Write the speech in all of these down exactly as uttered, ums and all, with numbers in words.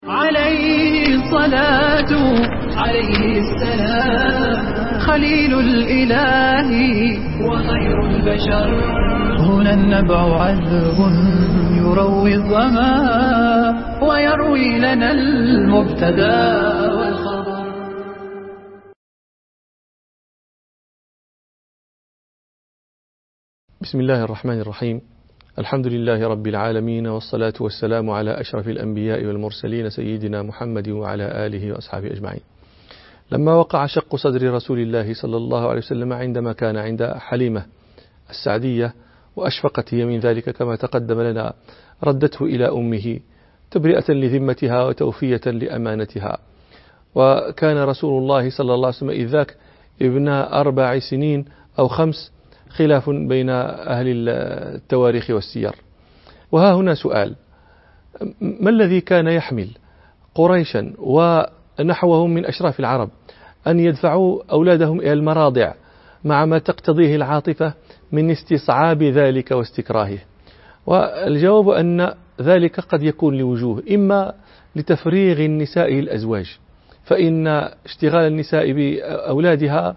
عليه الصلاة عليه السلام خليل الإله وخير البشر. هنا النبع عذب يروي الظما ويروي لنا المبتدا والخبر. بسم الله الرحمن الرحيم. الحمد لله رب العالمين، والصلاة والسلام على أشرف الأنبياء والمرسلين سيدنا محمد وعلى آله وأصحابه أجمعين. لما وقع شق صدر رسول الله صلى الله عليه وسلم عندما كان عند حليمة السعدية وأشفقت هي من ذلك كما تقدم لنا، ردته إلى أمه تبرئة لذمتها وتوفية لأمانتها. وكان رسول الله صلى الله عليه وسلم إذ ذاك ابن أربع سنين أو خمس، خلاف بين أهل التواريخ والسير. وها هنا سؤال: ما الذي كان يحمل قريشا ونحوهم من أشراف العرب أن يدفعوا أولادهم إلى المراضع مع ما تقتضيه العاطفة من استصعاب ذلك واستكراهه؟ والجواب أن ذلك قد يكون لوجوه: إما لتفريغ النساء الأزواج، فإن اشتغال النساء بأولادها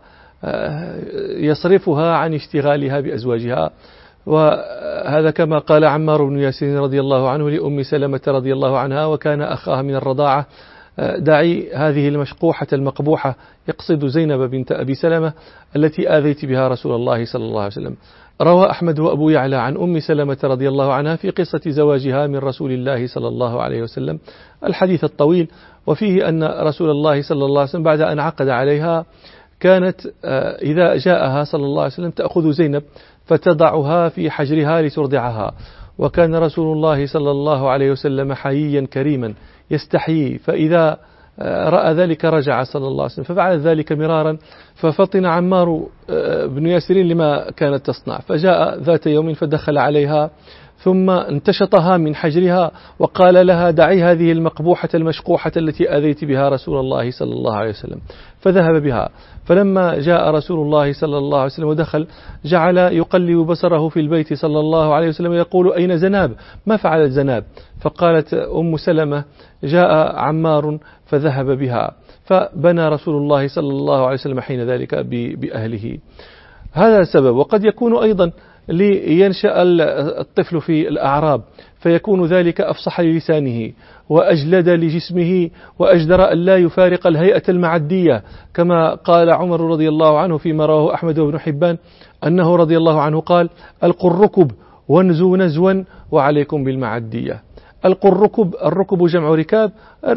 يصرفها عن اشتغالها بأزواجها، وهذا كما قال عمار بن ياسر رضي الله عنه لأم سلمة رضي الله عنها وكان أخاها من الرضاعة: دعي هذه المشقوحة المقبوحة، يقصد زينب بنت أبي سلمة التي آذيت بها رسول الله صلى الله عليه وسلم. روى أحمد وأبو يعلى عن أم سلمة رضي الله عنها في قصة زواجها من رسول الله صلى الله عليه وسلم الحديث الطويل، وفيه أن رسول الله صلى الله عليه وسلم بعد أن عقد عليها كانت إذا جاءها صلى الله عليه وسلم تأخذ زينب فتضعها في حجرها لترضعها. وكان رسول الله صلى الله عليه وسلم حييا كريما يستحيي، فإذا رأى ذلك رجع صلى الله عليه وسلم، ففعل ذلك مرارا، ففطن عمار بن ياسر لما كانت تصنع، فجاء ذات يوم فدخل عليها ثم انتشطها من حجرها وقال لها: دعي هذه المقبوحة المشقوحة التي أذيت بها رسول الله صلى الله عليه وسلم. فذهب بها. فلما جاء رسول الله صلى الله عليه وسلم ودخل جعل يقلب بصره في البيت صلى الله عليه وسلم يقول: أين زناب؟ ما فعلت زناب؟ فقالت أم سلمة: جاء عمار فذهب بها. فبنى رسول الله صلى الله عليه وسلم حين ذلك بأهله. هذا السبب. وقد يكون أيضا لينشأ الطفل في الأعراب فيكون ذلك أفصح للسانه وأجلد لجسمه وأجدر أن لا يفارق الهيئة المعدية، كما قال عمر رضي الله عنه فيما رواه أحمد وابن حبان أنه رضي الله عنه قال: ألقوا الركب وانزوا نزوا وعليكم بالمعدية. ألقوا الركب، الركب جمع ركاب،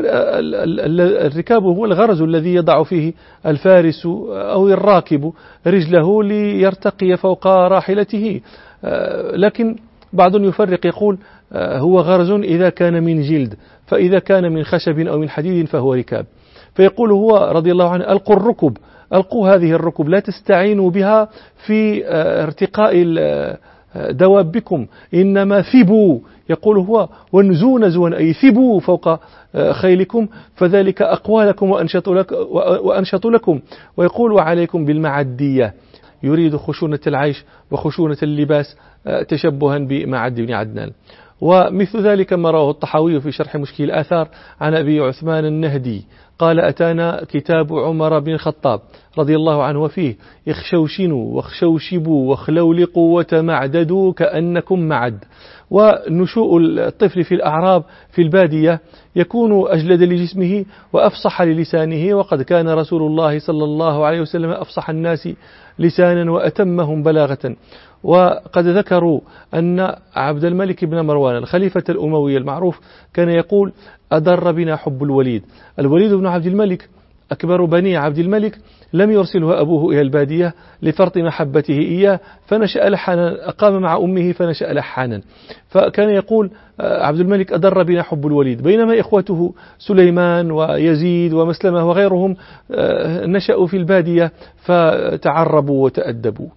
الركاب هو الغرز الذي يضع فيه الفارس أو الراكب رجله ليرتقي فوق راحلته، لكن بعض يفرق يقول هو غرز إذا كان من جلد، فإذا كان من خشب أو من حديد فهو ركاب. فيقول هو رضي الله عنه: ألقوا الركب، ألقوا هذه الركب، لا تستعينوا بها في ارتقاء دوابكم، إنما ثبوا، يقول هو، وانزوا نزوا، أي ثبوا فوق خيلكم فذلك أقوى لكم وأنشط, لك وأنشط لكم. ويقول: وعليكم بالمعدية، يريد خشونة العيش وخشونة اللباس تشبها بمعد بن عدنان. ومثل ذلك ما رواه الطحاوي في شرح مشكل الآثار عن أبي عثمان النهدي قال: أتانا كتاب عمر بن الخطاب رضي الله عنه وفيه: اخشوشنوا واخشوشبوا واخلولقوا وتمعددوا كأنكم معد. ونشوء الطفل في الأعراب في البادية يكون أجلد لجسمه وأفصح للسانه، وقد كان رسول الله صلى الله عليه وسلم أفصح الناس لسانا وأتمهم بلاغة. وقد ذكروا أن عبد الملك بن مروان الخليفة الأموي المعروف كان يقول: أضر بنا حب الوليد. الوليد بن عبد الملك أكبر بني عبد الملك، لم يرسله أبوه إلى البادية لفرط محبته إياه، فنشأ لحانا، أقام مع أمه فنشأ لحانا. فكان يقول عبد الملك: أضر بنا حب الوليد، بينما إخوته سليمان ويزيد ومسلمة وغيرهم نشأوا في البادية فتعربوا وتأدبوا.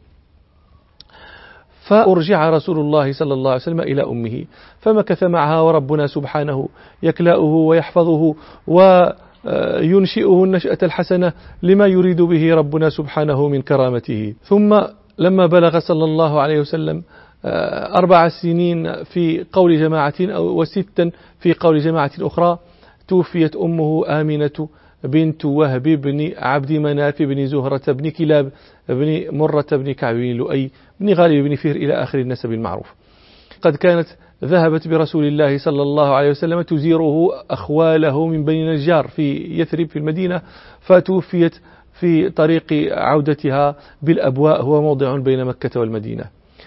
فأرجع رسول الله صلى الله عليه وسلم إلى أمه فمكث معها، وربنا سبحانه يكلأه ويحفظه وينشئه النشأة الحسنة لما يريد به ربنا سبحانه من كرامته. ثم لما بلغ صلى الله عليه وسلم أربع سنين في قول جماعة أو وستا في قول جماعة أخرى، توفيت أمه آمنة بنت وهب بن عبد مناف بن زهرة بن كلاب بن مرة بن كعب بن لؤي بن غالب بن فهر إلى آخر النسب المعروف. قد كانت ذهبت برسول الله صلى الله عليه وسلم تزيره أخواله من بني نجار في يثرب في المدينة، فتوفيت في طريق عودتها بالأبواء، هو موضع بين مكة والمدينة.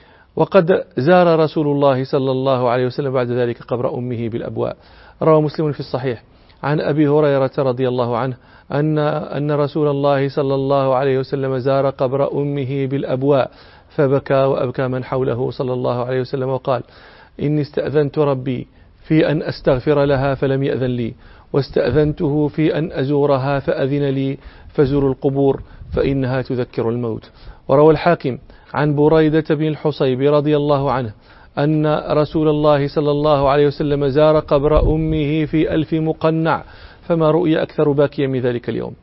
وقد زار رسول الله صلى الله عليه وسلم بعد ذلك قبر أمه بالأبواء. روى مسلم في الصحيح عن أبي هريرة رضي الله عنه أن أن رسول الله صلى الله عليه وسلم زار قبر أمه بالأبواء فبكى وأبكى من حوله صلى الله عليه وسلم وقال: إني استأذنت ربي في أن أستغفر لها فلم يأذن لي، واستأذنته في أن أزورها فأذن لي، فزوروا القبور فإنها تذكر الموت. وروى الحاكم عن بريدة بن الحصيب رضي الله عنه أن رسول الله صلى الله عليه وسلم زار قبر أمه في ألف مقنع، فما رؤي أكثر باكيا من ذلك اليوم.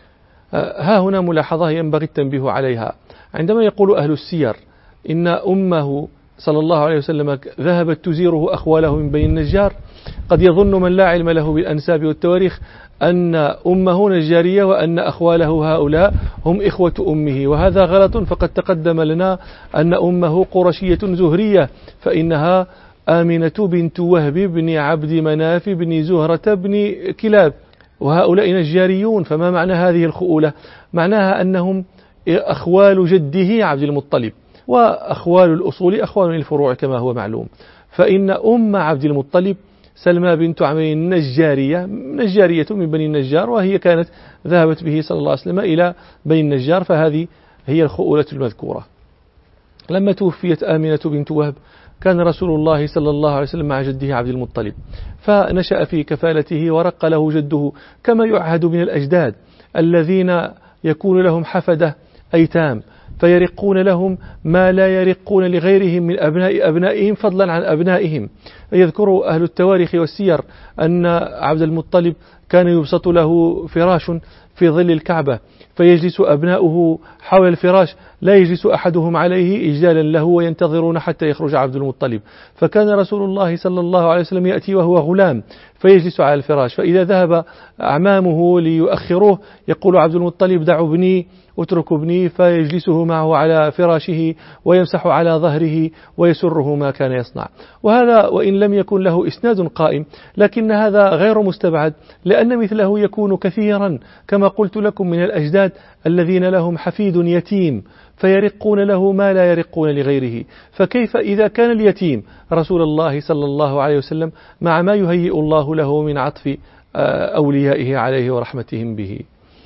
ها هنا ملاحظة ينبغي التنبيه عليها. عندما يقول أهل السير إن أمه صلى الله عليه وسلم ذهبت تزيره أخواله من بني النجار، قد يظن من لا علم له بالأنساب والتواريخ أن أمه نجارية وأن أخواله هؤلاء هم إخوة أمه، وهذا غلط. فقد تقدم لنا أن أمه قرشية زهرية، فإنها آمنة بنت وهب بن عبد مناف بن زهرة بن كلاب، وهؤلاء نجاريون. فما معنى هذه الخؤولة؟ معناها أنهم أخوال جده عبد المطلب، وأخوال الأصول أخوال الفروع كما هو معلوم. فإن أم عبد المطلب سلمى بنت عمي النجارية، نجارية من بني النجار، وهي كانت ذهبت به صلى الله عليه وسلم إلى بني النجار، فهذه هي الخؤولة المذكورة. لما توفيت آمنة بنت وهب كان رسول الله صلى الله عليه وسلم مع جده عبد المطلب، فنشأ في كفالته ورق له جده كما يعهد من الأجداد الذين يكون لهم حفدة أيتام، فيرقون لهم ما لا يرقون لغيرهم من أبناء أبنائهم فضلا عن أبنائهم. يذكر أهل التواريخ والسير أن عبد المطلب كان يبسط له فراش في ظل الكعبة، فيجلس أبناؤه حول الفراش، لا يجلس أحدهم عليه إجلالا له وينتظرون حتى يخرج عبد المطلب. فكان رسول الله صلى الله عليه وسلم يأتي وهو غلام فيجلس على الفراش، فإذا ذهب أعمامه ليؤخروه يقول عبد المطلب: دعوا ابني، اتركوا ابني، فيجلسه معه على فراشه ويمسح على ظهره ويسره ما كان يصنع. وهذا وإن لم يكن له إسناد قائم، لكن هذا غير مستبعد، لأن مثله يكون كثيرا كما قلت لكم من الأجداد الذين لهم حفيد يتيم فيرقون له ما لا يرقون لغيره. فكيف إذا كان اليتيم رسول الله صلى الله عليه وسلم مع ما يهيئ الله له من عطف أوليائه عليه ورحمتهم به.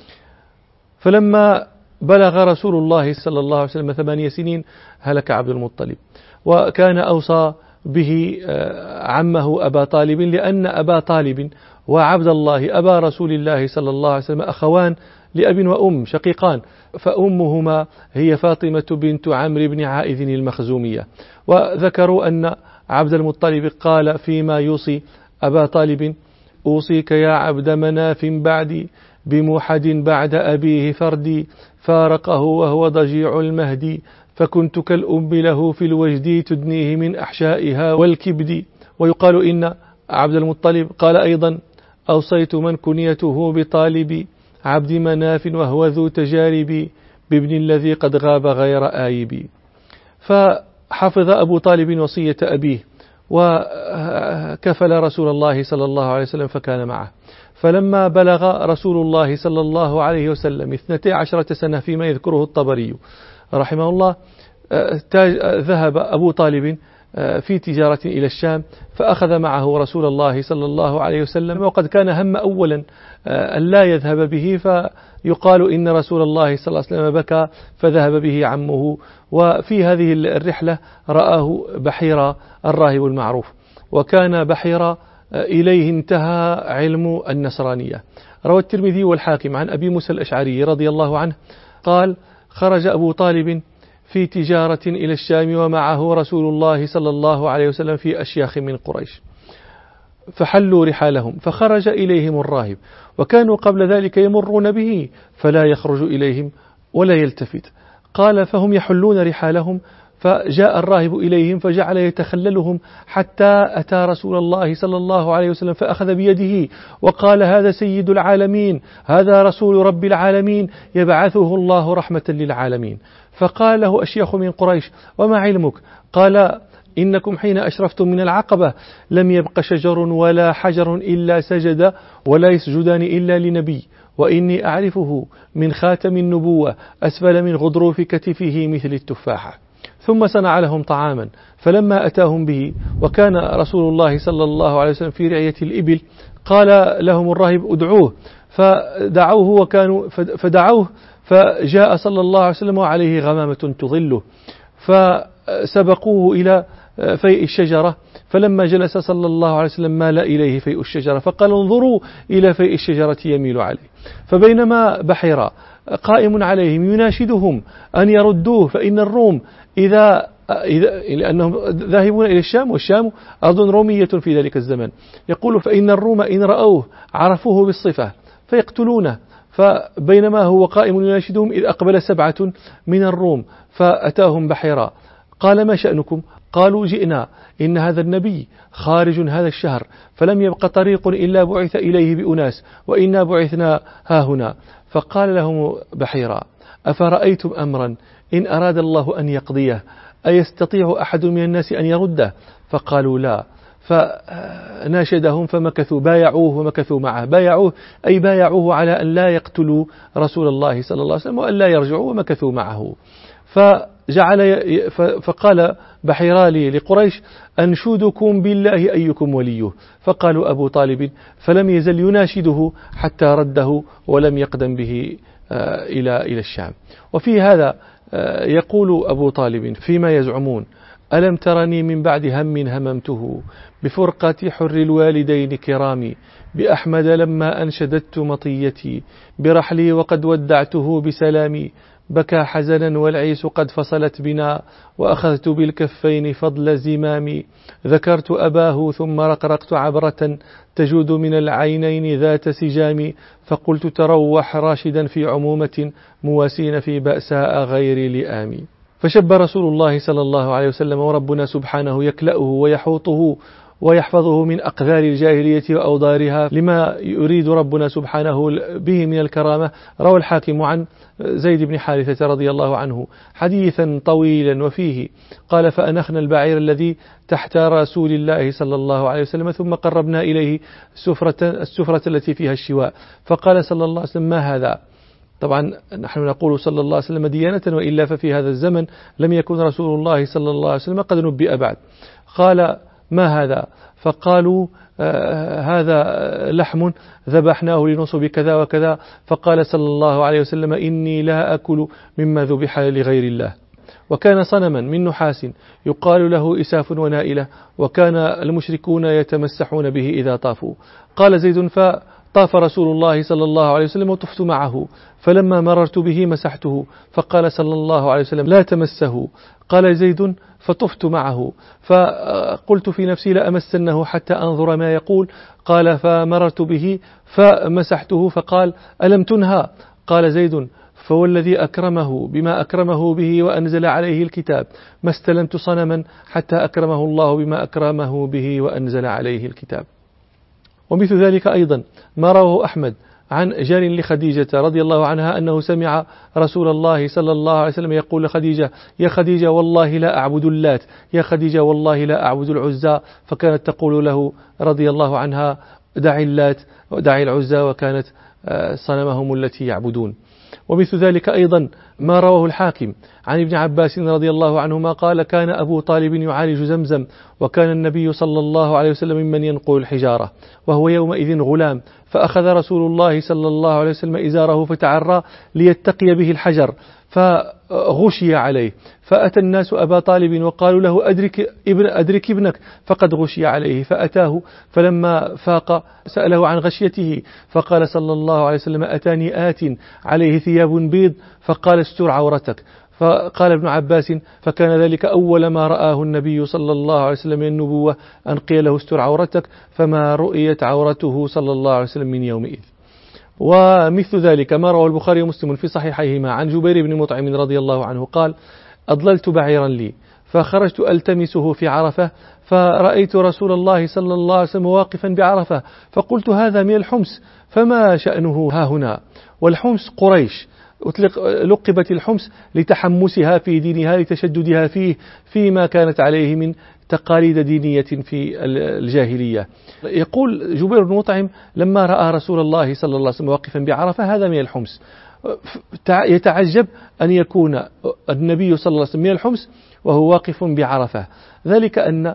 فلما بلغ رسول الله صلى الله عليه وسلم ثمانية سنين هلك عبد المطلب، وكان أوصى به عمه أبا طالب، لأن أبا طالب وعبد الله أبا رسول الله صلى الله عليه وسلم أخوان لأب وأم شقيقان، فأمهما هي فاطمة بنت عمرو بن عائذ المخزومية. وذكروا أن عبد المطلب قال فيما يوصي أبا طالب: أوصيك يا عبد مناف بعدي بموحد بعد أبيه فردي، فارقه وهو ضجيع المهدي، فكنت كالأم له في الوجد تدنيه من أحشائها والكبد. ويقال إن عبد المطلب قال أيضا: أوصيت من كنيته بطالب عبد مناف وهو ذو تجارب، بابن الذي قد غاب غير آيب. فحفظ أبو طالب وصية أبيه وكفل رسول الله صلى الله عليه وسلم فكان معه. فلما بلغ رسول الله صلى الله عليه وسلم اثنتي عشرة سنة فيما يذكره الطبري رحمه الله، ذهب أبو طالب في تجارة إلى الشام، فأخذ معه رسول الله صلى الله عليه وسلم، وقد كان هم أولا أن لا يذهب به، فيقال إن رسول الله صلى الله عليه وسلم بكى فذهب به عمه. وفي هذه الرحلة رآه بحيرة الراهب المعروف، وكان بحيرة إليه انتهى علم النصرانية. روى الترمذي والحاكم عن أبي موسى الأشعري رضي الله عنه قال: خرج أبو طالب في تجارة إلى الشام ومعه رسول الله صلى الله عليه وسلم في أشياخ من قريش، فحلوا رحالهم، فخرج إليهم الراهب، وكانوا قبل ذلك يمرون به فلا يخرج إليهم ولا يلتفت. قال: فهم يحلون رحالهم فجاء الراهب إليهم فجعل يتخللهم حتى أتى رسول الله صلى الله عليه وسلم فأخذ بيده وقال: هذا سيد العالمين، هذا رسول رب العالمين، يبعثه الله رحمة للعالمين. فقال له أشياخ من قريش: وما علمك؟ قال: إنكم حين أشرفتم من العقبة لم يبق شجر ولا حجر إلا سجد ولا يسجدان إلا لنبي، وإني أعرفه من خاتم النبوة أسفل من غضروف كتفه مثل التفاحة. ثم صنع لهم طعاما، فلما أتاهم به وكان رسول الله صلى الله عليه وسلم في رعية الإبل قال لهم الراهب: ادعوه. فدعوه وكانوا فدعوه فجاء صلى الله عليه وسلم وعليه غمامة تظله، فسبقوه إلى فيء الشجرة، فلما جلس صلى الله عليه وسلم مال إليه فيء الشجرة فقال: انظروا إلى فيء الشجرة يميل عليه. فبينما بحيرة قائم عليهم يناشدهم أن يردوه، فإن الروم إذا إذا لأنهم ذاهبون إلى الشام، والشام أرض رومية في ذلك الزمن، يقول: فإن الروم إن رأوه عرفوه بالصفة فيقتلونه. فبينما هو قائم يناشدهم إذ أقبل سبعة من الروم فأتاهم بحيرة، قال: ما شأنكم؟ قالوا: جئنا، إن هذا النبي خارج هذا الشهر، فلم يبق طريق إلا بعث إليه بأناس، وإنا بعثنا هاهنا. فقال لهم بحيرة: أفرأيتم أمرا إن أراد الله أن يقضيه أيستطيع أحد من الناس أن يرده؟ فقالوا: لا. فناشدهم فمكثوا، بايعوه ومكثوا معه. بايعوه أي بايعوه على أن لا يقتلوا رسول الله صلى الله عليه وسلم وأن لا يرجعوا، ومكثوا معه. فجعل فقال بحيرة لقريش: أنشدكم بالله أيكم وليه. فقالوا: أبو طالب، فلم يزل يناشده حتى رده ولم يقدم به إلى إلى الشام. وفي هذا يقول أبو طالب فيما يزعمون: ألم ترني من بعد هم هممته بفرقة حر الوالدين كرامي، بأحمد لما أنشددت مطيتي برحلي وقد ودعته بسلامي، بكى حزنا والعيس قد فصلت بنا وأخذت بالكفين فضل زمامي، ذكرت أباه ثم رقرقت عبرة تجود من العينين ذات سجام، فقلت تروح راشدا في عمومة مواسين في بأساء غير لئام. فشب رسول الله صلى الله عليه وسلم، وربنا سبحانه يكلأه ويحوطه ويحفظه من أقذار الجاهلية وأوضارها لما يريد ربنا سبحانه به من الكرامة. روى الحاكم عن زيد بن حارثة رضي الله عنه حديثا طويلا وفيه قال: فأنخنا البعير الذي تحت رسول الله صلى الله عليه وسلم، ثم قربنا إليه السفرة, السفرة التي فيها الشواء، فقال صلى الله عليه وسلم: ما هذا؟ طبعا نحن نقول صلى الله عليه وسلم ديانة، وإلا ففي هذا الزمن لم يكن رسول الله صلى الله عليه وسلم قد نبئ بعد. قال: ما هذا؟ فقالوا: آه هذا لحم ذبحناه لنصب كذا وكذا. فقال صلى الله عليه وسلم: إني لا أكل مما ذبح لغير الله. وكان صنما من نحاس يقال له إساف ونائلة، وكان المشركون يتمسحون به إذا طافوا. قال زيد: فطاف رسول الله صلى الله عليه وسلم وطفت معه، فلما مررت به مسحته، فقال صلى الله عليه وسلم: لا تمسه. قال زيد: فطفت معه، فقلت في نفسي لأمسنه حتى أنظر ما يقول. قال: فمررت به فمسحته، فقال: ألم تنهى؟ قال زيد: فوالذي أكرمه بما أكرمه به وأنزل عليه الكتاب ما استلمت صنما حتى أكرمه الله بما أكرمه به وأنزل عليه الكتاب. ومثل ذلك أيضا ما رواه أحمد عن جار لخديجة رضي الله عنها أنه سمع رسول الله صلى الله عليه وسلم يقول لخديجة: يا خديجة والله لا أعبد اللات، يا خديجة والله لا أعبد العزى. فكانت تقول له رضي الله عنها: دعي اللات ودعي العزى، وكانت صنمهم التي يعبدون. ومثل ذلك أيضا ما رواه الحاكم عن ابن عباس رضي الله عنهما قال: كان أبو طالب يعالج زمزم، وكان النبي صلى الله عليه وسلم ممن ينقل الحجارة، وهو يومئذ غلام، فأخذ رسول الله صلى الله عليه وسلم إزاره فتعرى ليتقي به الحجر، فغشي عليه، فأتى الناس أبا طالب وقالوا له: أدرك, ابن أدرك ابنك فقد غشي عليه. فأتاه، فلما فاق سأله عن غشيته، فقال صلى الله عليه وسلم: أتاني آت عليه ثياب بيض فقال: استر عورتك. فقال ابن عباس: فكان ذلك أول ما رآه النبي صلى الله عليه وسلم من النبوة، أن قيل له: استر عورتك، فما رؤيت عورته صلى الله عليه وسلم من يومئذ. ومثل ذلك ما روى البخاري ومسلم في صحيحيهما عن جبير بن مطعم رضي الله عنه قال: أضللت بعيرا لي فخرجت ألتمسه في عرفة فرأيت رسول الله صلى الله عليه وسلم واقفا بعرفة، فقلت هذا من الحمص فما شأنه ها هنا؟ والحمص قريش، أطلق لقبت الحمص لتحمسها في دينها، لتشددها فيه فيما كانت عليه من تقاليد دينية في الجاهلية. يقول جبير بن مطعم لما رأى رسول الله صلى الله عليه وسلم واقفا بعرفة هذا من الحمص، يتعجب أن يكون النبي صلى الله عليه وسلم من الحمص وهو واقف بعرفة. ذلك أن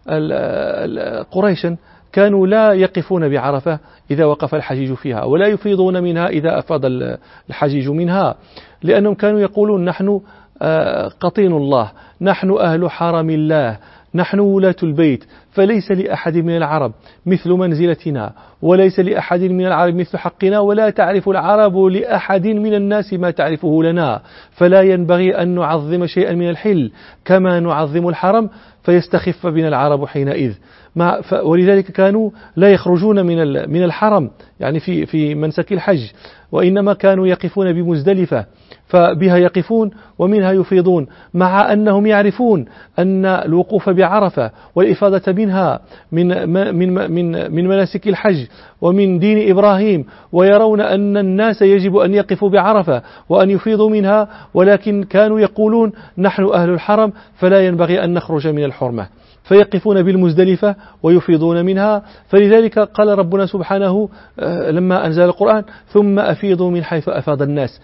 قريشا كانوا لا يقفون بعرفة إذا وقف الحجيج فيها، ولا يفيضون منها إذا أفاض الحجيج منها، لأنهم كانوا يقولون نحن قطين الله، نحن أهل حرم الله، نحن ولاة البيت، فليس لأحد من العرب مثل منزلتنا، وليس لأحد من العرب مثل حقنا، ولا تعرف العرب لأحد من الناس ما تعرفه لنا، فلا ينبغي أن نعظم شيئا من الحل كما نعظم الحرم فيستخف بنا العرب حينئذ. ولذلك كانوا لا يخرجون من من الحرم يعني في في منسك الحج، وإنما كانوا يقفون بمزدلفة فبها يقفون ومنها يفيضون، مع أنهم يعرفون أن الوقوف بعرفة والإفاضة منها من من من من مناسك الحج ومن دين إبراهيم، ويرون أن الناس يجب أن يقفوا بعرفة وأن يفيضوا منها، ولكن كانوا يقولون نحن أهل الحرم فلا ينبغي أن نخرج من الحرمة، فيقفون بالمزدلفة ويفيضون منها. فلذلك قال ربنا سبحانه لما أنزل القرآن ثم أفيضوا من حيث أفاض الناس،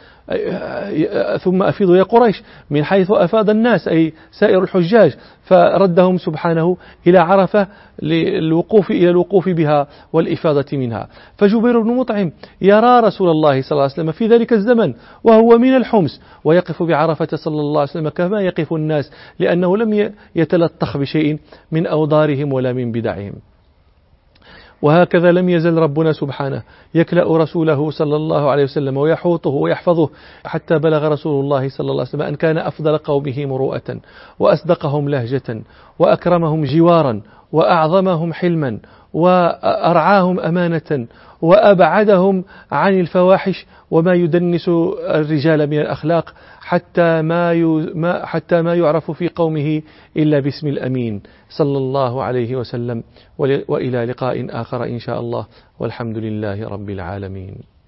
ثم أفيضوا يا قريش من حيث أفاض الناس أي سائر الحجاج، فردهم سبحانه إلى عرفة للوقوف إلى الوقوف بها والإفاضة منها. فجبير بن مطعم يرى رسول الله صلى الله عليه وسلم في ذلك الزمن وهو من الحمص ويقف بعرفة صلى الله عليه وسلم كما يقف الناس، لأنه لم يتلطخ بشيء من أوضارهم ولا من بدعهم. وهكذا لم يزل ربنا سبحانه يكلأ رسوله صلى الله عليه وسلم ويحوطه ويحفظه، حتى بلغ رسول الله صلى الله عليه وسلم أن كان أفضل قومه مروءة وأصدقهم لهجة وأكرمهم جوارا وأعظمهم حلما وأرعاهم أمانة وأبعدهم عن الفواحش وما يدنس الرجال من الأخلاق، حتى ما حتى ما يعرف في قومه إلا باسم الأمين صلى الله عليه وسلم. وإلى لقاء آخر إن شاء الله، والحمد لله رب العالمين.